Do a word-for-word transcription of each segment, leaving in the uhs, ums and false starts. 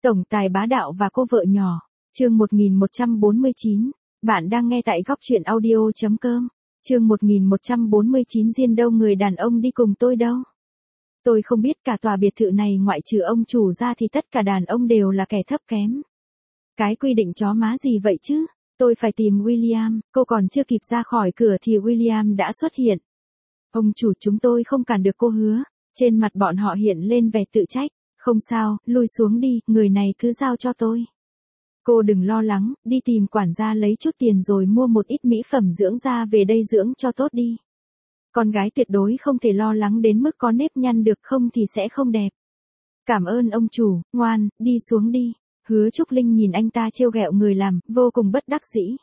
Tổng tài bá đạo và cô vợ nhỏ, chương một nghìn một trăm bốn mươi chín, bạn đang nghe tại góc truyện audio chấm com, chương một nghìn một trăm bốn mươi chín Diên đâu người đàn ông đi cùng tôi đâu. Tôi không biết cả tòa biệt thự này ngoại trừ ông chủ ra thì tất cả đàn ông đều là kẻ thấp kém. Cái quy định chó má gì vậy chứ? Tôi phải tìm William, cô còn chưa kịp ra khỏi cửa thì William đã xuất hiện. Ông chủ chúng tôi không cản được cô hứa, trên mặt bọn họ hiện lên vẻ tự trách. Không sao, lui xuống đi, người này cứ giao cho tôi. Cô đừng lo lắng, đi tìm quản gia lấy chút tiền rồi mua một ít mỹ phẩm dưỡng da về đây dưỡng cho tốt đi. Con gái tuyệt đối không thể lo lắng đến mức có nếp nhăn được, không thì sẽ không đẹp. Cảm ơn ông chủ, ngoan, đi xuống đi. Hứa Trúc Linh nhìn anh ta trêu ghẹo người làm, vô cùng bất đắc dĩ.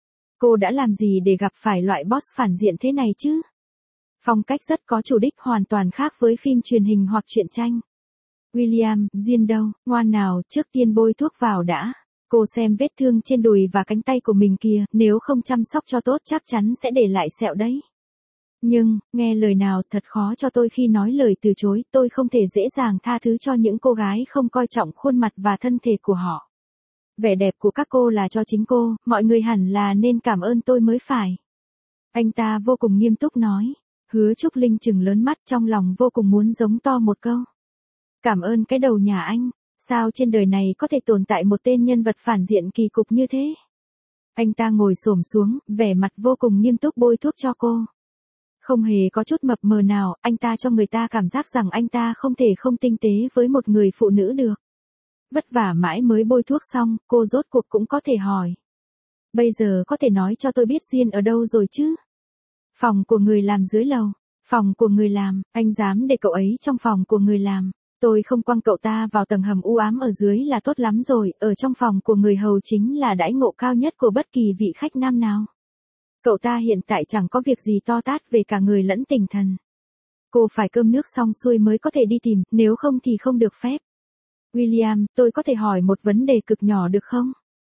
Cô đã làm gì để gặp phải loại boss phản diện thế này chứ? Phong cách rất có chủ đích, hoàn toàn khác với phim truyền hình hoặc truyện tranh. William, Diên đâu, ngoan nào, trước tiên bôi thuốc vào đã. Cô xem vết thương trên đùi và cánh tay của mình kìa, nếu không chăm sóc cho tốt chắc chắn sẽ để lại sẹo đấy. Nhưng, nghe lời nào, thật khó cho tôi khi nói lời từ chối, tôi không thể dễ dàng tha thứ cho những cô gái không coi trọng khuôn mặt và thân thể của họ. Vẻ đẹp của các cô là cho chính cô, mọi người hẳn là nên cảm ơn tôi mới phải. Anh ta vô cùng nghiêm túc nói. Hứa Trúc Linh trừng lớn mắt, trong lòng vô cùng muốn giống to một câu. Cảm ơn cái đầu nhà anh, sao trên đời này có thể tồn tại một tên nhân vật phản diện kỳ cục như thế? Anh ta ngồi xổm xuống, vẻ mặt vô cùng nghiêm túc bôi thuốc cho cô. Không hề có chút mập mờ nào, anh ta cho người ta cảm giác rằng anh ta không thể không tinh tế với một người phụ nữ được. Vất vả mãi mới bôi thuốc xong, cô rốt cuộc cũng có thể hỏi. Bây giờ có thể nói cho tôi biết Diên ở đâu rồi chứ? Phòng của người làm dưới lầu. Phòng của người làm, anh dám để cậu ấy trong phòng của người làm. Tôi không quăng cậu ta vào tầng hầm u ám ở dưới là tốt lắm rồi, ở trong phòng của người hầu chính là đãi ngộ cao nhất của bất kỳ vị khách nam nào. Cậu ta hiện tại chẳng có việc gì to tát về cả người lẫn tinh thần. Cô phải cơm nước xong xuôi mới có thể đi tìm, nếu không thì không được phép. William, tôi có thể hỏi một vấn đề cực nhỏ được không?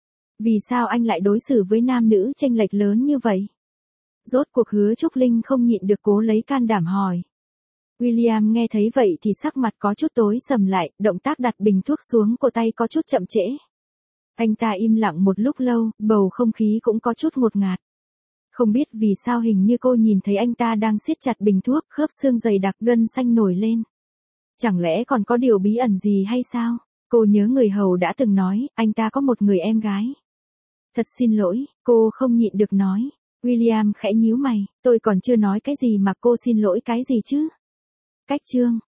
Vì sao anh lại đối xử với nam nữ chênh lệch lớn như vậy? Rốt cuộc Hứa Trúc Linh không nhịn được cố lấy can đảm hỏi. William nghe thấy vậy thì sắc mặt có chút tối sầm lại, động tác đặt bình thuốc xuống cổ tay có chút chậm trễ. Anh ta im lặng một lúc lâu, bầu không khí cũng có chút ngột ngạt. Không biết vì sao hình như cô nhìn thấy anh ta đang siết chặt bình thuốc, khớp xương dày đặc gân xanh nổi lên. Chẳng lẽ còn có điều bí ẩn gì hay sao? Cô nhớ người hầu đã từng nói, anh ta có một người em gái. Thật xin lỗi, cô không nhịn được nói. William khẽ nhíu mày, tôi còn chưa nói cái gì mà cô xin lỗi cái gì chứ? Cách chương,